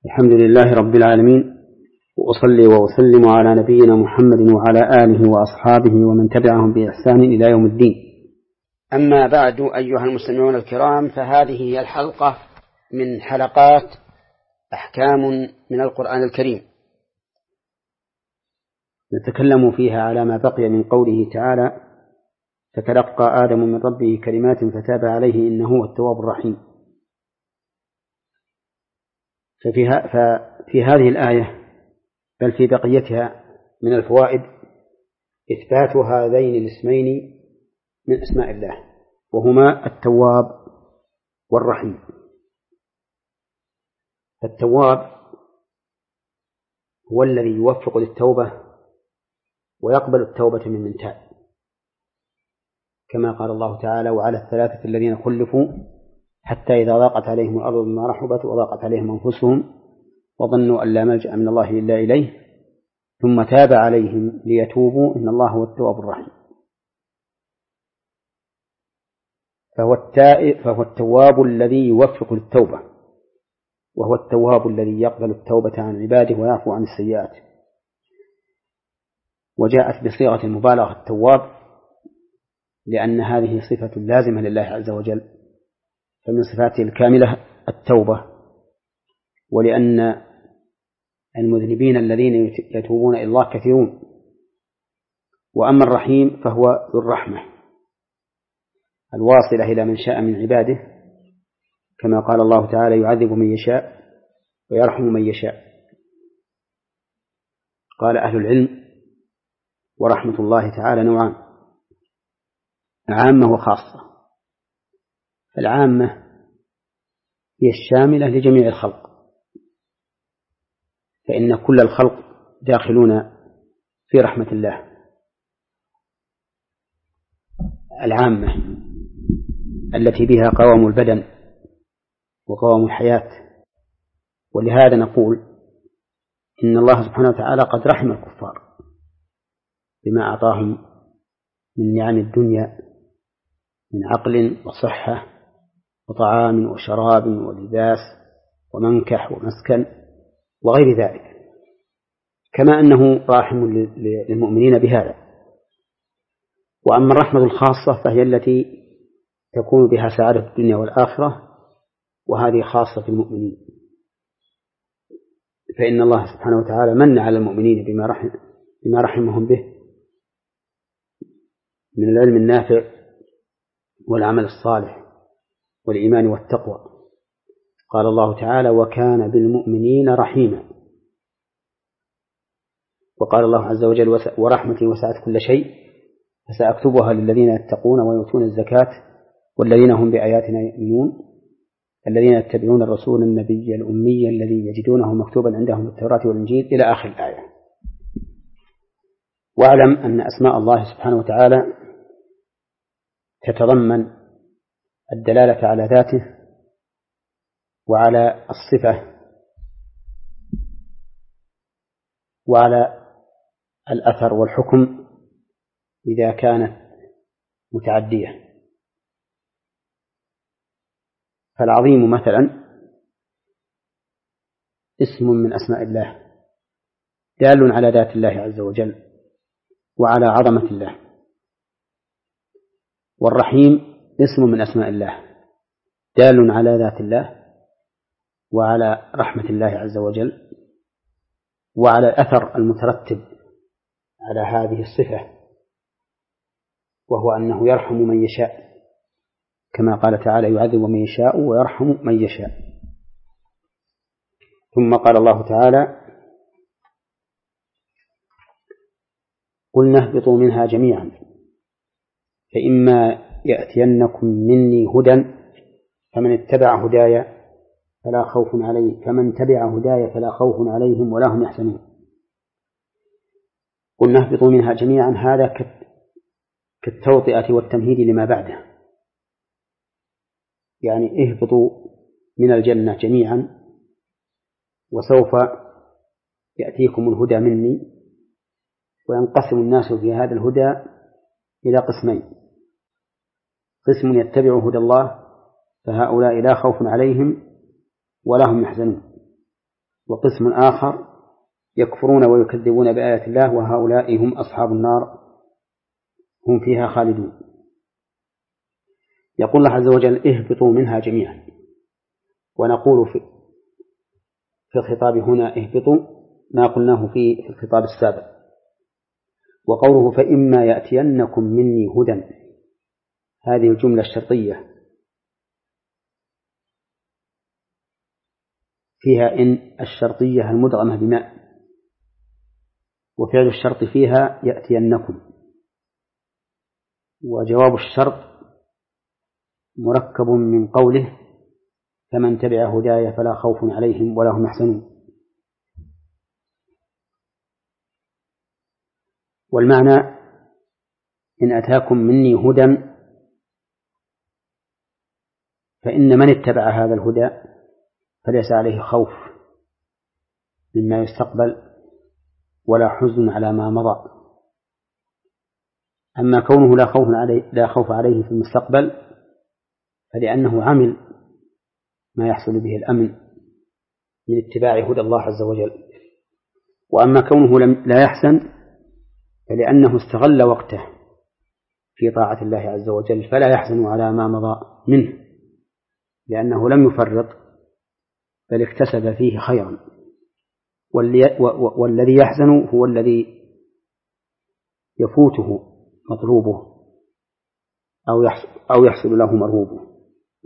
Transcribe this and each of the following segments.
الحمد لله رب العالمين، وأصلي وأسلم على نبينا محمد وعلى آله وأصحابه ومن تبعهم بإحسان إلى يوم الدين. أما بعد، أيها المستمعون الكرام، فهذه هي الحلقة من حلقات أحكام من القرآن الكريم، نتكلم فيها على ما بقي من قوله تعالى: فتلقى آدم من ربه كلمات فتاب عليه إنه هو التواب الرحيم. ففي هذه الآية بل في بقيتها من الفوائد إثبات هذين الاسمين من أسماء الله، وهما التواب والرحيم. التواب هو الذي يوفق للتوبة ويقبل التوبة من تاب، كما قال الله تعالى: وعلى الثلاثة الذين خلفوا حتى إذا ضاقت عليهم الأرض بما رحبت وضاقت عليهم أنفسهم وظنوا أن لا ملجأ من الله إلا إليه ثم تاب عليهم ليتوبوا إن الله هو التواب الرحيم. فهو التواب الذي يوفق للتوبة، وهو التواب الذي يقبل التوبة عن عباده ويعفو عن السيئات. وجاءت بصيغة المبالغة التواب لأن هذه صفة لازمة لله عز وجل، فمن صفاته الكاملة التوبة، ولأن المذنبين الذين يتوبون إلى الله كثيرون. وأما الرحيم فهو ذو الرحمة الواصلة إلى من شاء من عباده، كما قال الله تعالى: يعذب من يشاء ويرحم من يشاء. قال أهل العلم: ورحمة الله تعالى نوعان: عامة وخاصة. العامة هي الشاملة لجميع الخلق، فإن كل الخلق داخلون في رحمة الله. العامة التي بها قوام البدن وقوام الحياة. ولهذا نقول إن الله سبحانه وتعالى قد رحم الكفار بما أعطاهم من نعم الدنيا من عقل وصحة وطعام وشراب ولباس ومنكح ومسكن وغير ذلك، كما أنه راحم للمؤمنين بهذا. وأما الرحمة الخاصة فهي التي تكون بها سعادة الدنيا والآخرة، وهذه خاصة بالمؤمنين، فإن الله سبحانه وتعالى من على المؤمنين بما رحمهم به من العلم النافع والعمل الصالح والإيمان والتقوى. قال الله تعالى: وكان بالمؤمنين رحيما. وقال الله عز وجل: ورحمتي وسعت كل شيء فسأكتبها للذين يتقون ويؤتون الزكاة والذين هم بآياتنا يؤمنون الذين يتبعون الرسول النبي الأمي الذي يجدونه مكتوبا عندهم في التوراة والإنجيل إلى آخر الآية. واعلم أن أسماء الله سبحانه وتعالى تتضمن الدلالة على ذاته وعلى الصفة وعلى الأثر والحكم إذا كانت متعدية. فالعظيم مثلا اسم من أسماء الله دال على ذات الله عز وجل وعلى عظمة الله. والرحيم اسم من أسماء الله دال على ذات الله وعلى رحمة الله عز وجل وعلى الأثر المترتب على هذه الصفة، وهو أنه يرحم من يشاء، كما قال تعالى: يعذب من يشاء ويرحم من يشاء. ثم قال الله تعالى: قلنا اهبطوا منها جميعا فإما يأتينكم مني هدى فمن تبع هدايا فلا خوف عليهم ولا هم يحزنون. قلنا اهبطوا منها جميعا، هذا كالتوطئة والتمهيد لما بعده، يعني اهبطوا من الجنة جميعا وسوف يأتيكم الهدى مني. وينقسم الناس في هذا الهدى إلى قسمين: قسم يتبع هدى الله فهؤلاء لا خوف عليهم ولا هم يحزنون، وقسم آخر يكفرون ويكذبون بآيات الله، وهؤلاء هم أصحاب النار هم فيها خالدون. يقول الله عز وجل اهبطوا منها جميعا، ونقول في الخطاب هنا اهبطوا ما قلناه في الخطاب السابق. وقوله فإما يأتينكم مني هدى، هذه الجملة الشرطية فيها إن الشرطية المدغمة بماء، وفعل الشرط فيها يأتينكم، وجواب الشرط مركب من قوله فمن تبع هداي فلا خوف عليهم ولا هم يحزنون. والمعنى إن أتاكم مني هدى فإن من اتبع هذا الهدى فليس عليه خوف مما يستقبل ولا حزن على ما مضى. أما كونه لا خوف عليه في المستقبل فلأنه عمل ما يحصل به الأمن من اتباع هدى الله عز وجل. وأما كونه لا يحزن فلأنه استغل وقته في طاعة الله عز وجل، فلا يحزن على ما مضى منه لأنه لم يفرط بل اكتسب فيه خيرا. والذي يحزن هو الذي يفوته مطلوبه أو يحصل له مرهوبه.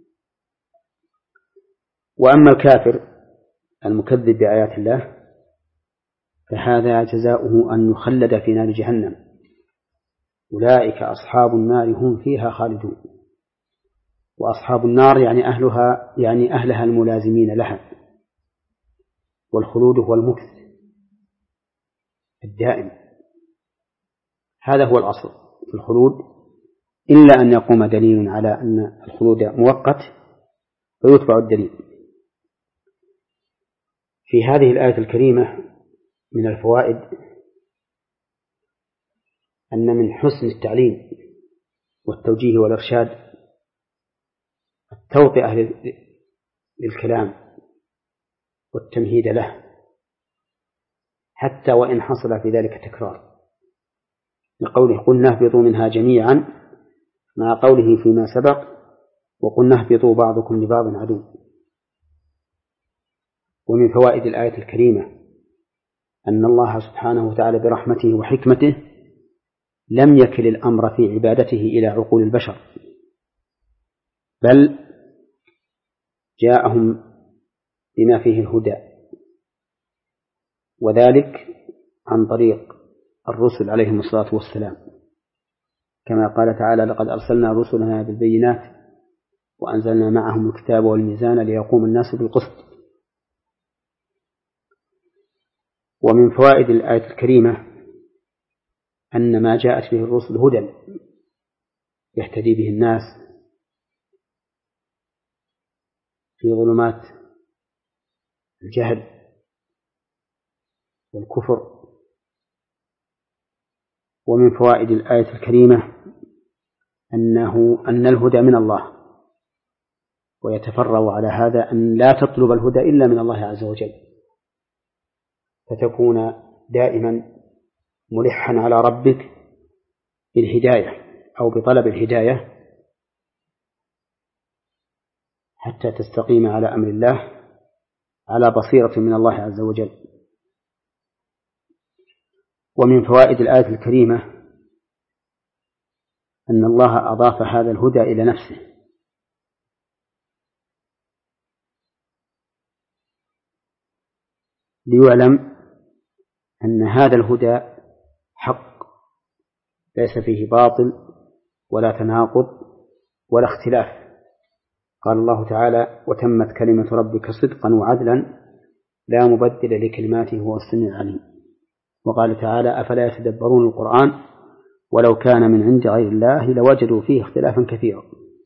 وأما الكافر المكذب بآيات الله فهذا جزاؤه أن يخلد في نار جهنم، أولئك أصحاب النار هم فيها خالدون. وأصحاب النار يعني أهلها الملازمين لها، والخلود هو المكث الدائم، هذا هو الأصل في الخلود، إلا أن يقوم دليل على أن الخلود مؤقت فيتبع الدليل. في هذه الآية الكريمة من الفوائد أن من حسن التعليم والتوجيه والإرشاد التوطئة للكلام والتمهيد له، حتى وإن حصل في ذلك تكرار، لقوله قلنا اهبطوا منها جميعا، مع قوله فيما سبق وقلنا اهبطوا بعضكم لبعض عدو. ومن فوائد الآية الكريمة أن الله سبحانه وتعالى برحمته وحكمته لم يكل الأمر في عبادته إلى عقول البشر، بل جاءهم بما فيه الهدى، وذلك عن طريق الرسل عليهم الصلاة والسلام، كما قال تعالى لقد أرسلنا رسلنا بالبينات وأنزلنا معهم الكتاب والميزان ليقوم الناس بالقسط. ومن فوائد الآية الكريمة أن ما جاءت به الرسل هدى يهتدي به الناس في ظلمات الجهل والكفر. ومن فوائد الآية الكريمة أن الهدى من الله، ويتفرع على هذا أن لا تطلب الهدى إلا من الله عز وجل، فتكون دائما ملحا على ربك بالهداية أو بطلب الهداية حتى تستقيم على أمر الله على بصيرة من الله عز وجل. ومن فوائد الآية الكريمة أن الله أضاف هذا الهدى إلى نفسه، ليعلم أن هذا الهدى حق ليس فيه باطل ولا تناقض ولا اختلاف. قال الله تعالى وتمت كلمة ربك صدقا وعدلا لا مبدل لكلماته وهو السميع العليم. وقال تعالى أفلا يتدبرون القرآن ولو كان من عند غير الله لوجدوا فيه اختلافا كثيرا.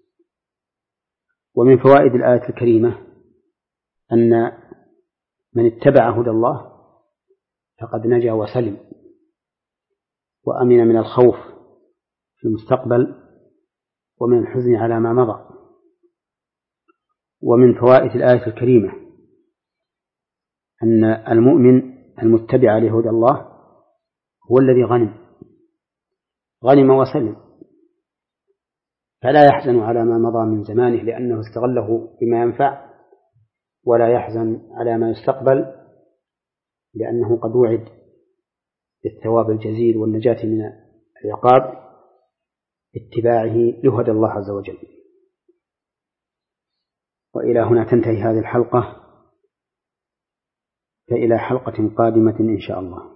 ومن فوائد الآية الكريمة أن من اتبع هدى الله فقد نجا وسلم وأمن من الخوف في المستقبل ومن الحزن على ما مضى. ومن فوائد الآية الكريمة أن المؤمن المتبع لهدى الله هو الذي غنم وسلم، فلا يحزن على ما مضى من زمانه لأنه استغله بما ينفع، ولا يحزن على ما يستقبل لأنه قد وعد بالثواب الجزيل والنجاة من العقاب اتباعه لهدى الله عز وجل. وإلى هنا تنتهي هذه الحلقة، فإلى حلقة قادمة إن شاء الله.